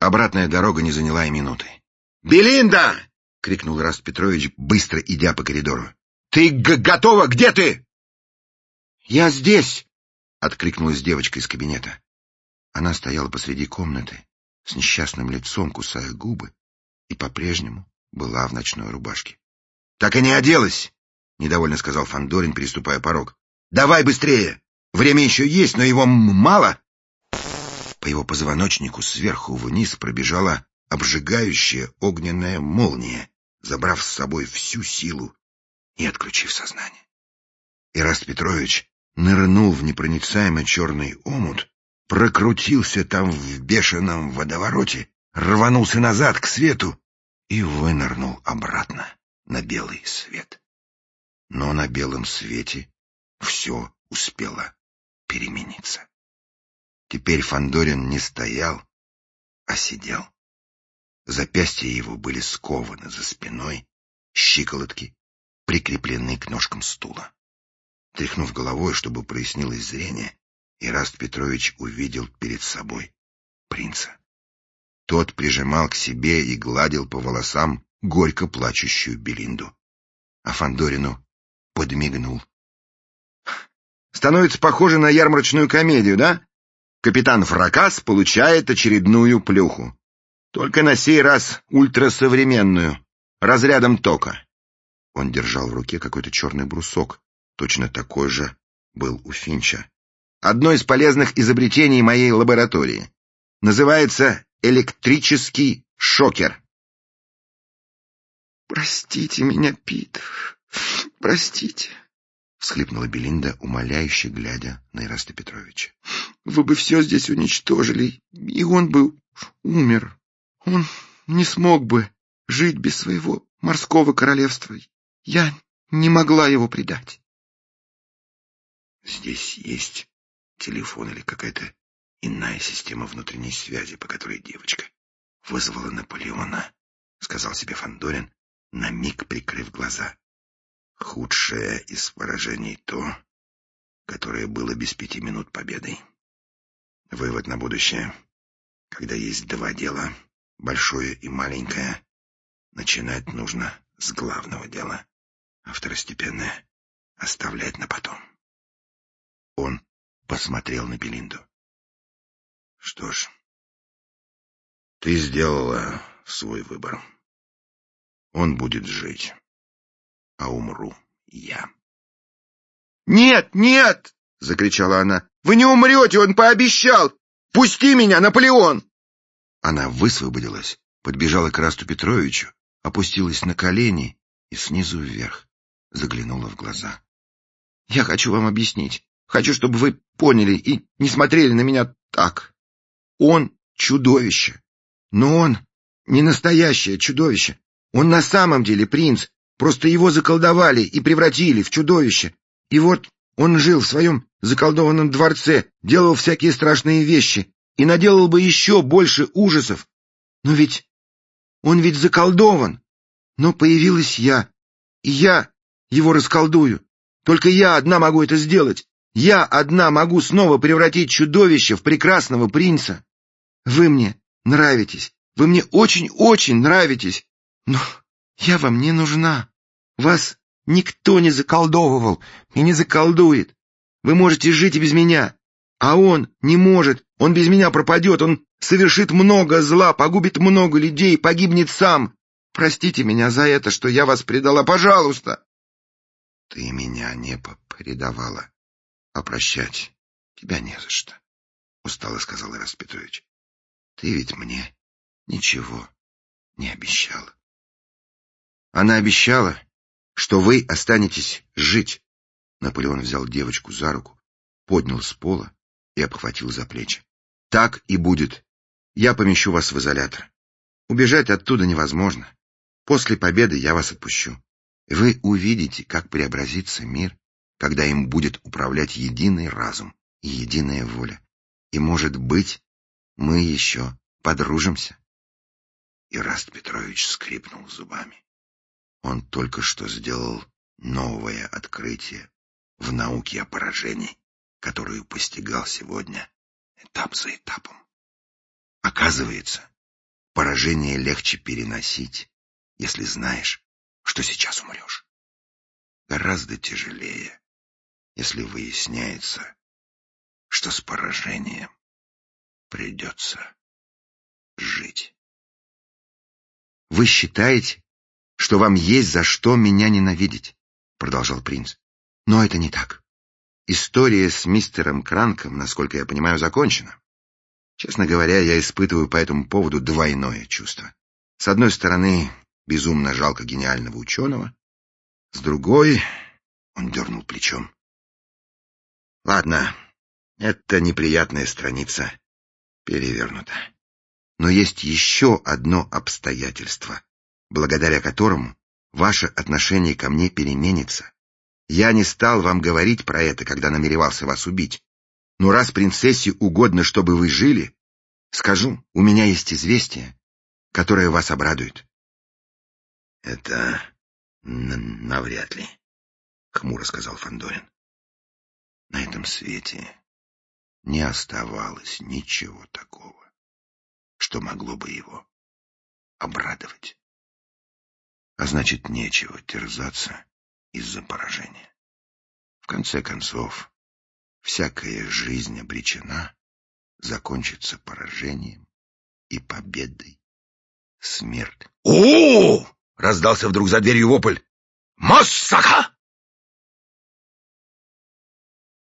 Обратная дорога не заняла и минуты. «Белинда!» — крикнул Ираст Петрович, быстро идя по коридору. «Ты готова? Где ты?» «Я здесь!» — откликнулась девочка из кабинета. Она стояла посреди комнаты с несчастным лицом, кусая губы, и по-прежнему была в ночной рубашке. «Так и не оделась!» — недовольно сказал Фандорин, переступая порог. «Давай быстрее! Время еще есть, но его мало!» По его позвоночнику сверху вниз пробежала обжигающая огненная молния, забрав с собой всю силу и отключив сознание. Ираст Петрович нырнул в непроницаемый черный омут, прокрутился там в бешеном водовороте, рванулся назад к свету и вынырнул обратно на белый свет. Но на белом свете все успело перемениться. Теперь Фандорин не стоял, а сидел. Запястья его были скованы за спиной, щиколотки прикреплены к ножкам стула. Тряхнув головой, чтобы прояснилось зрение, Ираст Петрович увидел перед собой принца. Тот прижимал к себе и гладил по волосам горько плачущую Белинду. А Фандорину подмигнул. «Становится похоже на ярмарочную комедию, да? Капитан Фракас получает очередную плюху. Только на сей раз ультрасовременную, разрядом тока». Он держал в руке какой-то черный брусок. Точно такой же был у Финча. «Одно из полезных изобретений моей лаборатории. Называется электрический шокер». «Простите меня, Пит, простите», — всхлипнула Белинда, умоляюще глядя на Ираста Петровича. «Вы бы все здесь уничтожили, и он бы умер. Он не смог бы жить без своего морского королевства. Я не могла его предать». «Здесь есть телефон или какая-то иная система внутренней связи, по которой девочка вызвала Наполеона», — сказал себе Фандорин, на миг прикрыв глаза. «Худшее из поражений то, которое было без 5 минут победой. Вывод на будущее. Когда есть два дела, большое и маленькое, начинать нужно с главного дела, а второстепенное оставлять на потом». Он посмотрел на Белинду. «Что ж, ты сделала свой выбор. Он будет жить, а умру я». «Нет, нет!» — закричала она. «Вы не умрете, он пообещал! Пусти меня, Наполеон!» Она высвободилась, подбежала к Ирасту Петровичу, опустилась на колени и снизу вверх заглянула в глаза. «Я хочу вам объяснить. Хочу, чтобы вы поняли и не смотрели на меня так. Он чудовище. Но он не настоящее чудовище. Он на самом деле принц. Просто его заколдовали и превратили в чудовище. И вот он жил в своем заколдованном дворце, делал всякие страшные вещи и наделал бы еще больше ужасов. Но ведь он ведь заколдован. Но появилась я, и я его расколдую. Только я одна могу это сделать. Я одна могу снова превратить чудовище в прекрасного принца. Вы мне нравитесь. Вы мне очень-очень нравитесь. Но я вам не нужна. Вас никто не заколдовывал и не заколдует. Вы можете жить и без меня. А он не может. Он без меня пропадет. Он совершит много зла, погубит много людей, погибнет сам. Простите меня за это, что я вас предала. Пожалуйста. Ты меня не предавала, а прощать тебя не за что, — устало сказал Ираст Петрович. Ты ведь мне ничего не обещала. Она обещала, что вы останетесь жить. Наполеон взял девочку за руку, поднял с пола и обхватил за плечи. Так и будет. Я помещу вас в изолятор. Убежать оттуда невозможно. После победы я вас отпущу. Вы увидите, как преобразится мир, когда им будет управлять единый разум и единая воля. И, может быть, мы еще подружимся. Ираст Петрович скрипнул зубами. Он только что сделал новое открытие в науке о поражении, которую постигал сегодня этап за этапом. Оказывается, Поражение легче переносить, если знаешь, что сейчас умрешь. Гораздо тяжелее, если выясняется, что с поражением придется жить. «Вы считаете, что вам есть за что меня ненавидеть?» — продолжал принц. «Но это не так. История с мистером Кранком, насколько я понимаю, закончена. Честно говоря, я испытываю по этому поводу двойное чувство. С одной стороны, безумно жалко гениального ученого. С другой, он дернул плечом. Ладно, это неприятная страница перевернута. Но есть еще одно обстоятельство, благодаря которому ваше отношение ко мне переменится. Я не стал вам говорить про это, когда намеревался вас убить. Но раз принцессе угодно, чтобы вы жили, скажу, у меня есть известие, которое вас обрадует. — Это навряд ли, — хмуро сказал Фандорин. На этом свете не оставалось ничего такого, что могло бы его обрадовать. А значит, нечего терзаться из-за поражения. В конце концов, всякая жизнь обречена закончиться поражением и победой смерти. — О! — раздался вдруг за дверью вопль. — Массака!